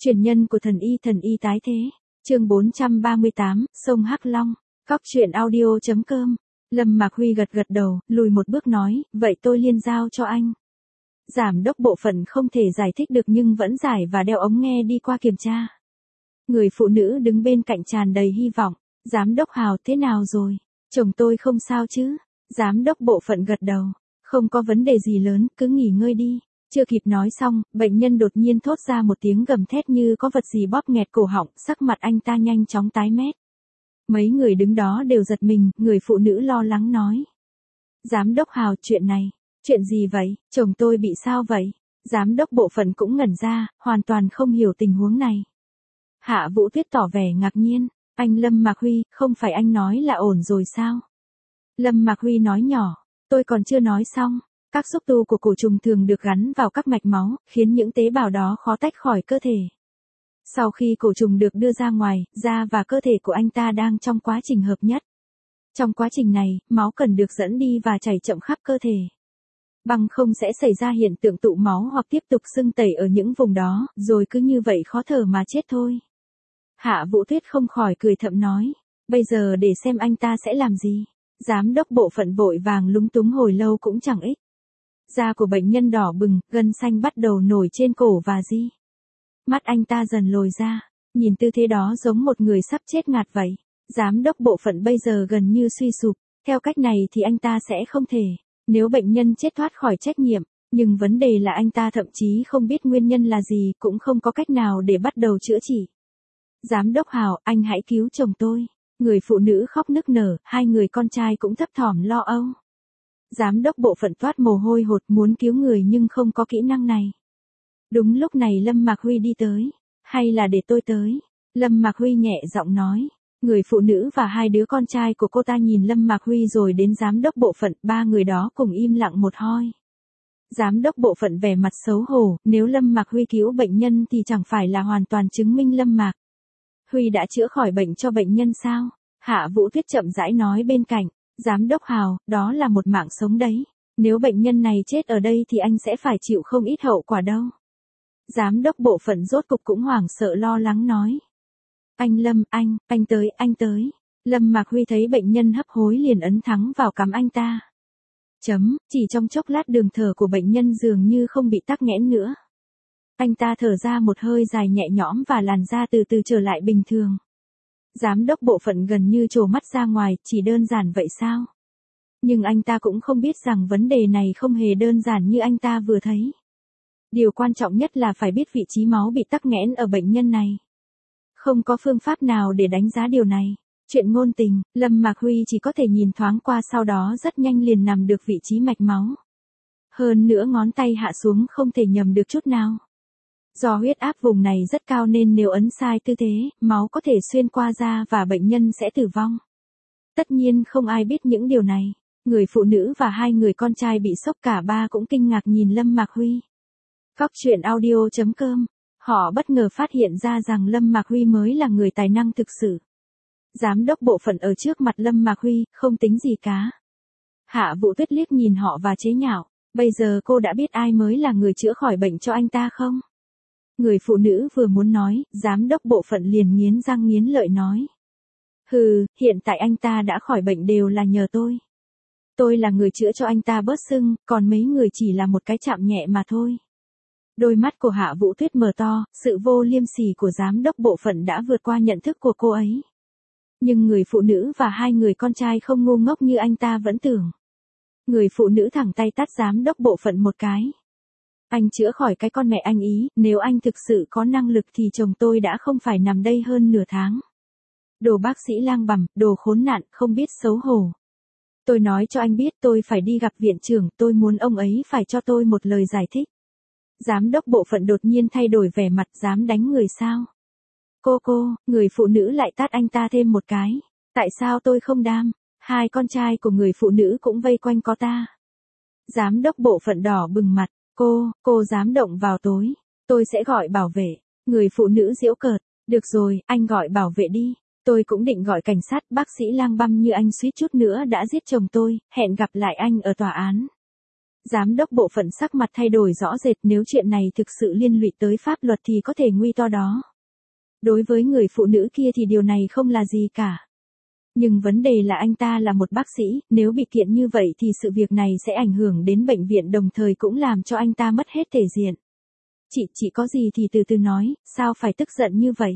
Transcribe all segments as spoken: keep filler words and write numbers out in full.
Truyền nhân của thần y thần y tái thế. Chương bốn trăm ba mươi tám, sông Hắc Long. Cóc truyện audio chấm com. Lâm Mạc Huy gật gật đầu, lùi một bước nói, vậy tôi liên giao cho anh. Giám đốc bộ phận không thể giải thích được nhưng vẫn giải và đeo ống nghe đi qua kiểm tra. Người phụ nữ đứng bên cạnh tràn đầy hy vọng. Giám đốc Hào, thế nào rồi? Chồng tôi không sao chứ? Giám đốc bộ phận gật đầu. Không có vấn đề gì lớn, cứ nghỉ ngơi đi. Chưa kịp nói xong, bệnh nhân đột nhiên thốt ra một tiếng gầm thét như có vật gì bóp nghẹt cổ họng, sắc mặt anh ta nhanh chóng tái mét. Mấy người đứng đó đều giật mình, người phụ nữ lo lắng nói. Giám đốc Hào, chuyện này, chuyện gì vậy, chồng tôi bị sao vậy? Giám đốc bộ phận cũng ngẩn ra, hoàn toàn không hiểu tình huống này. Hạ Vũ Tuyết tỏ vẻ ngạc nhiên, anh Lâm Mạc Huy, không phải anh nói là ổn rồi sao? Lâm Mạc Huy nói nhỏ, tôi còn chưa nói xong. Các xúc tu của cổ trùng thường được gắn vào các mạch máu, khiến những tế bào đó khó tách khỏi cơ thể. Sau khi cổ trùng được đưa ra ngoài, da và cơ thể của anh ta đang trong quá trình hợp nhất. Trong quá trình này, máu cần được dẫn đi và chảy chậm khắp cơ thể. Bằng không sẽ xảy ra hiện tượng tụ máu hoặc tiếp tục sưng tẩy ở những vùng đó, rồi cứ như vậy khó thở mà chết thôi. Hạ Vũ Tuyết không khỏi cười thầm nói, bây giờ để xem anh ta sẽ làm gì. Giám đốc bộ phận vội vàng lúng túng hồi lâu cũng chẳng ích. Da của bệnh nhân đỏ bừng, gân xanh bắt đầu nổi trên cổ và di. Mắt anh ta dần lồi ra, nhìn tư thế đó giống một người sắp chết ngạt vậy. Giám đốc bộ phận bây giờ gần như suy sụp, theo cách này thì anh ta sẽ không thể, nếu bệnh nhân chết thoát khỏi trách nhiệm, nhưng vấn đề là anh ta thậm chí không biết nguyên nhân là gì, cũng không có cách nào để bắt đầu chữa trị. Giám đốc Hào, anh hãy cứu chồng tôi. Người phụ nữ khóc nức nở, hai người con trai cũng thấp thỏm lo âu. Giám đốc bộ phận toát mồ hôi hột muốn cứu người nhưng không có kỹ năng này. Đúng lúc này Lâm Mạc Huy đi tới. Hay là để tôi tới? Lâm Mạc Huy nhẹ giọng nói. Người phụ nữ và hai đứa con trai của cô ta nhìn Lâm Mạc Huy rồi đến giám đốc bộ phận, ba người đó cùng im lặng một hoi. Giám đốc bộ phận vẻ mặt xấu hổ, nếu Lâm Mạc Huy cứu bệnh nhân thì chẳng phải là hoàn toàn chứng minh Lâm Mạc Huy đã chữa khỏi bệnh cho bệnh nhân sao? Hạ Vũ Tuyết chậm rãi nói bên cạnh. Giám đốc Hào, đó là một mạng sống đấy. Nếu bệnh nhân này chết ở đây thì anh sẽ phải chịu không ít hậu quả đâu. Giám đốc bộ phận rốt cục cũng hoảng sợ lo lắng nói. Anh Lâm, anh, anh tới, anh tới. Lâm Mạc Huy thấy bệnh nhân hấp hối liền ấn thắng vào cằm anh ta. Chấm, chỉ trong chốc lát đường thở của bệnh nhân dường như không bị tắc nghẽn nữa. Anh ta thở ra một hơi dài nhẹ nhõm và làn da từ từ trở lại bình thường. Giám đốc bộ phận gần như trổ mắt ra ngoài, chỉ đơn giản vậy sao? Nhưng anh ta cũng không biết rằng vấn đề này không hề đơn giản như anh ta vừa thấy. Điều quan trọng nhất là phải biết vị trí máu bị tắc nghẽn ở bệnh nhân này. Không có phương pháp nào để đánh giá điều này. Chuyện ngôn tình, Lâm Mạc Huy chỉ có thể nhìn thoáng qua, sau đó rất nhanh liền nằm được vị trí mạch máu. Hơn nữa ngón tay hạ xuống không thể nhầm được chút nào. Do huyết áp vùng này rất cao nên nếu ấn sai tư thế, máu có thể xuyên qua da và bệnh nhân sẽ tử vong. Tất nhiên không ai biết những điều này. Người phụ nữ và hai người con trai bị sốc, cả ba cũng kinh ngạc nhìn Lâm Mạc Huy. Cóc truyện audio chấm com. Họ bất ngờ phát hiện ra rằng Lâm Mạc Huy mới là người tài năng thực sự. Giám đốc bộ phận ở trước mặt Lâm Mạc Huy, không tính gì cả. Hạ Vũ Tuyết liếc nhìn họ và chế nhạo. Bây giờ cô đã biết ai mới là người chữa khỏi bệnh cho anh ta không? Người phụ nữ vừa muốn nói, giám đốc bộ phận liền nghiến răng nghiến lợi nói. Hừ, hiện tại anh ta đã khỏi bệnh đều là nhờ tôi. Tôi là người chữa cho anh ta bớt sưng, còn mấy người chỉ là một cái chạm nhẹ mà thôi. Đôi mắt của Hạ Vũ Tuyết mở to, sự vô liêm sỉ của giám đốc bộ phận đã vượt qua nhận thức của cô ấy. Nhưng người phụ nữ và hai người con trai không ngu ngốc như anh ta vẫn tưởng. Người phụ nữ thẳng tay tát giám đốc bộ phận một cái. Anh chữa khỏi cái con mẹ anh ý, nếu anh thực sự có năng lực thì chồng tôi đã không phải nằm đây hơn nửa tháng. Đồ bác sĩ lang bằm, đồ khốn nạn, không biết xấu hổ. Tôi nói cho anh biết tôi phải đi gặp viện trưởng, tôi muốn ông ấy phải cho tôi một lời giải thích. Giám đốc bộ phận đột nhiên thay đổi vẻ mặt, dám đánh người sao? Cô cô, người phụ nữ lại tát anh ta thêm một cái. Tại sao tôi không đam? Hai con trai của người phụ nữ cũng vây quanh có ta. Giám đốc bộ phận đỏ bừng mặt. Cô, cô dám động vào tôi, tôi sẽ gọi bảo vệ. Người phụ nữ giễu cợt, được rồi, anh gọi bảo vệ đi. Tôi cũng định gọi cảnh sát, bác sĩ lang băm như anh suýt chút nữa đã giết chồng tôi, hẹn gặp lại anh ở tòa án. Giám đốc bộ phận sắc mặt thay đổi rõ rệt, nếu chuyện này thực sự liên lụy tới pháp luật thì có thể nguy to đó. Đối với người phụ nữ kia thì điều này không là gì cả. Nhưng vấn đề là anh ta là một bác sĩ, nếu bị kiện như vậy thì sự việc này sẽ ảnh hưởng đến bệnh viện, đồng thời cũng làm cho anh ta mất hết thể diện. Chị, chị có gì thì từ từ nói, sao phải tức giận như vậy?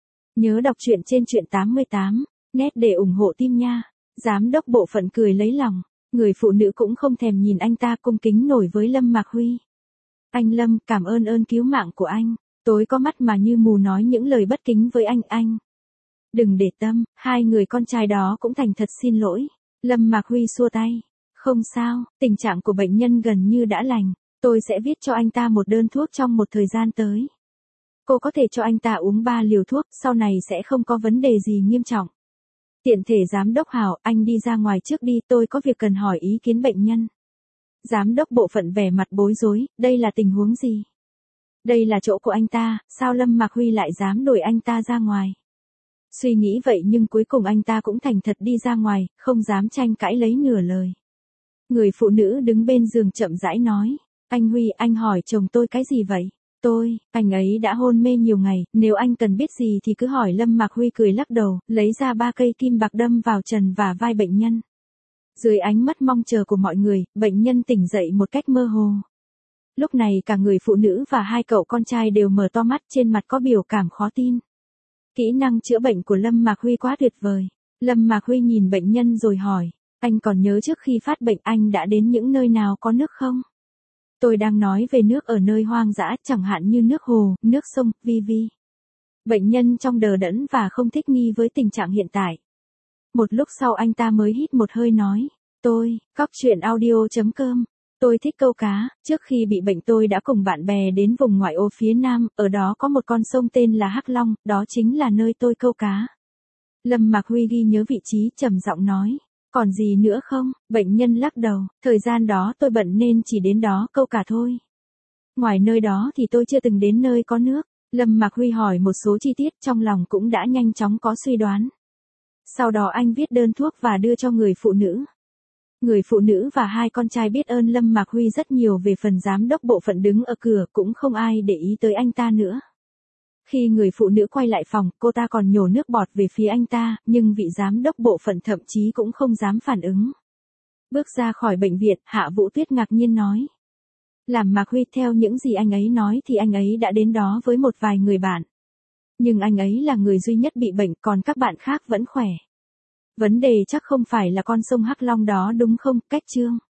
Nhớ đọc truyện trên truyện tám mươi tám, net để ủng hộ team nha. Giám đốc bộ phận cười lấy lòng. Người phụ nữ cũng không thèm nhìn anh ta, cung kính nổi với Lâm Mạc Huy. Anh Lâm, cảm ơn ơn cứu mạng của anh. Tối có mắt mà như mù nói những lời bất kính với anh. Anh đừng để tâm. Hai người con trai đó cũng thành thật xin lỗi. Lâm Mạc Huy xua tay. Không sao, tình trạng của bệnh nhân gần như đã lành. Tôi sẽ viết cho anh ta một đơn thuốc trong một thời gian tới. Cô có thể cho anh ta uống ba liều thuốc, sau này sẽ không có vấn đề gì nghiêm trọng. Tiện thể giám đốc Hảo, anh đi ra ngoài trước đi, tôi có việc cần hỏi ý kiến bệnh nhân. Giám đốc bộ phận vẻ mặt bối rối, đây là tình huống gì? Đây là chỗ của anh ta, sao Lâm Mạc Huy lại dám đuổi anh ta ra ngoài? Suy nghĩ vậy nhưng cuối cùng anh ta cũng thành thật đi ra ngoài, không dám tranh cãi lấy nửa lời. Người phụ nữ đứng bên giường chậm rãi nói, anh Huy, anh hỏi chồng tôi cái gì vậy? Tôi, anh ấy đã hôn mê nhiều ngày, nếu anh cần biết gì thì cứ hỏi. Lâm Mạc Huy cười lắc đầu, lấy ra ba cây kim bạc đâm vào trần và vai bệnh nhân. Dưới ánh mắt mong chờ của mọi người, bệnh nhân tỉnh dậy một cách mơ hồ. Lúc này cả người phụ nữ và hai cậu con trai đều mở to mắt, trên mặt có biểu cảm khó tin. Kỹ năng chữa bệnh của Lâm Mạc Huy quá tuyệt vời. Lâm Mạc Huy nhìn bệnh nhân rồi hỏi, anh còn nhớ trước khi phát bệnh anh đã đến những nơi nào có nước không? Tôi đang nói về nước ở nơi hoang dã, chẳng hạn như nước hồ, nước sông, vi vi. Bệnh nhân trong đờ đẫn và không thích nghi với tình trạng hiện tại. Một lúc sau anh ta mới hít một hơi nói, tôi, cóc truyện audio chấm com. Tôi thích câu cá, trước khi bị bệnh tôi đã cùng bạn bè đến vùng ngoại ô phía nam, ở đó có một con sông tên là Hắc Long, đó chính là nơi tôi câu cá. Lâm Mạc Huy ghi nhớ vị trí, trầm giọng nói. Còn gì nữa không? Bệnh nhân lắc đầu, thời gian đó tôi bận nên chỉ đến đó câu cả thôi. Ngoài nơi đó thì tôi chưa từng đến nơi có nước. Lâm Mạc Huy hỏi một số chi tiết, trong lòng cũng đã nhanh chóng có suy đoán. Sau đó anh viết đơn thuốc và đưa cho người phụ nữ. Người phụ nữ và hai con trai biết ơn Lâm Mạc Huy rất nhiều. Về phần giám đốc bộ phận đứng ở cửa cũng không ai để ý tới anh ta nữa. Khi người phụ nữ quay lại phòng, cô ta còn nhổ nước bọt về phía anh ta, nhưng vị giám đốc bộ phận thậm chí cũng không dám phản ứng. Bước ra khỏi bệnh viện, Hạ Vũ Tuyết ngạc nhiên nói. Làm Mạc Huy theo những gì anh ấy nói thì anh ấy đã đến đó với một vài người bạn. Nhưng anh ấy là người duy nhất bị bệnh, còn các bạn khác vẫn khỏe. Vấn đề chắc không phải là con sông Hắc Long đó đúng không, Cách Trương?